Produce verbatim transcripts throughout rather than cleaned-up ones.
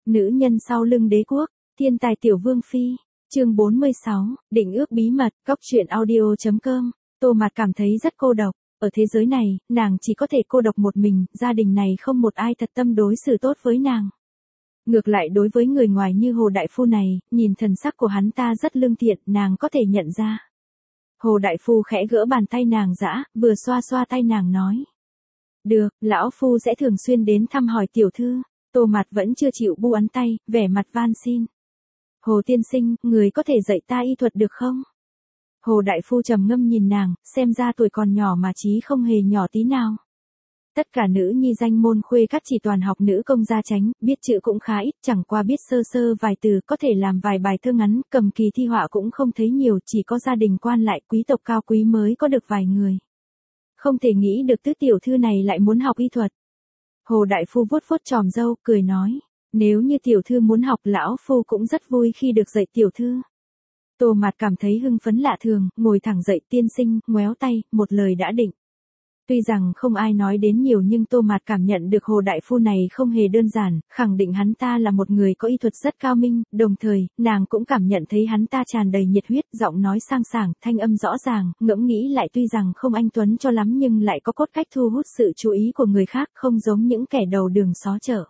Nữ nhân sau lưng đế quốc, thiên tài tiểu vương phi, chương bốn mươi sáu, định ước bí mật, góc truyện audio chấm com. Tô Mạt cảm thấy rất cô độc, ở thế giới này, nàng chỉ có thể cô độc một mình, gia đình này không một ai thật tâm đối xử tốt với nàng. Ngược lại đối với người ngoài như Hồ Đại Phu này, nhìn thần sắc của hắn ta rất lương thiện, nàng có thể nhận ra. Hồ Đại Phu khẽ gỡ bàn tay nàng dã, vừa xoa xoa tay nàng nói. Được, lão phu sẽ thường xuyên đến thăm hỏi tiểu thư. Tô Mạt vẫn chưa chịu bu ấn tay, vẻ mặt van xin. Hồ tiên sinh, người có thể dạy ta y thuật được không? Hồ Đại Phu trầm ngâm nhìn nàng, xem ra tuổi còn nhỏ mà trí không hề nhỏ tí nào. Tất cả nữ nhi danh môn khuê các chỉ toàn học nữ công gia chánh, biết chữ cũng khá ít, chẳng qua biết sơ sơ vài từ, có thể làm vài bài thơ ngắn, cầm kỳ thi họa cũng không thấy nhiều, chỉ có gia đình quan lại quý tộc cao quý mới có được vài người. Không thể nghĩ được tứ tiểu thư này lại muốn học y thuật. Hồ Đại Phu vuốt vuốt tròm râu, cười nói, nếu như tiểu thư muốn học, lão phu cũng rất vui khi được dạy tiểu thư. Tô Mạt cảm thấy hưng phấn lạ thường, ngồi thẳng dậy, tiên sinh, ngoéo tay, một lời đã định. Tuy rằng không ai nói đến nhiều nhưng Tô Mạt cảm nhận được Hồ Đại Phu này không hề đơn giản, khẳng định hắn ta là một người có y thuật rất cao minh, đồng thời, nàng cũng cảm nhận thấy hắn ta tràn đầy nhiệt huyết, giọng nói sang sảng, thanh âm rõ ràng, ngẫm nghĩ lại tuy rằng không anh tuấn cho lắm nhưng lại có cốt cách thu hút sự chú ý của người khác, không giống những kẻ đầu đường xó chợ.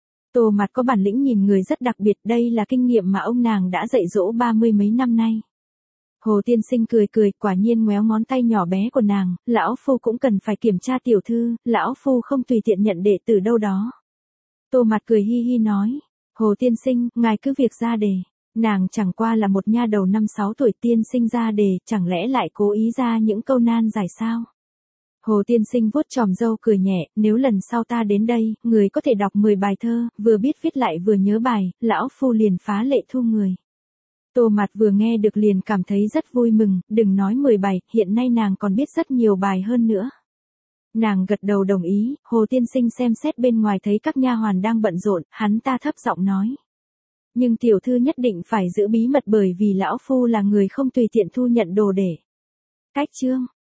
Tô Mạt có bản lĩnh nhìn người rất đặc biệt, đây là kinh nghiệm mà ông nàng đã dạy dỗ ba mươi mấy năm nay. Hồ tiên sinh cười cười, quả nhiên ngoéo ngón tay nhỏ bé của nàng, lão phu cũng cần phải kiểm tra tiểu thư, lão phu không tùy tiện nhận đệ tử đâu đó. Tô Mạt cười hi hi nói, Hồ tiên sinh, ngài cứ việc ra đề, nàng chẳng qua là một nha đầu năm sáu tuổi, tiên sinh ra đề, chẳng lẽ lại cố ý ra những câu nan giải sao? Hồ tiên sinh vuốt tròm râu cười nhẹ, nếu lần sau ta đến đây, người có thể đọc mười bài thơ, vừa biết viết lại vừa nhớ bài, lão phu liền phá lệ thu người. Tô Mạt vừa nghe được liền cảm thấy rất vui mừng, đừng nói mười bài, hiện nay nàng còn biết rất nhiều bài hơn nữa. Nàng gật đầu đồng ý, Hồ tiên sinh xem xét bên ngoài thấy các nha hoàn đang bận rộn, hắn ta thấp giọng nói. Nhưng tiểu thư nhất định phải giữ bí mật bởi vì lão phu là người không tùy tiện thu nhận đồ để. Cách chương.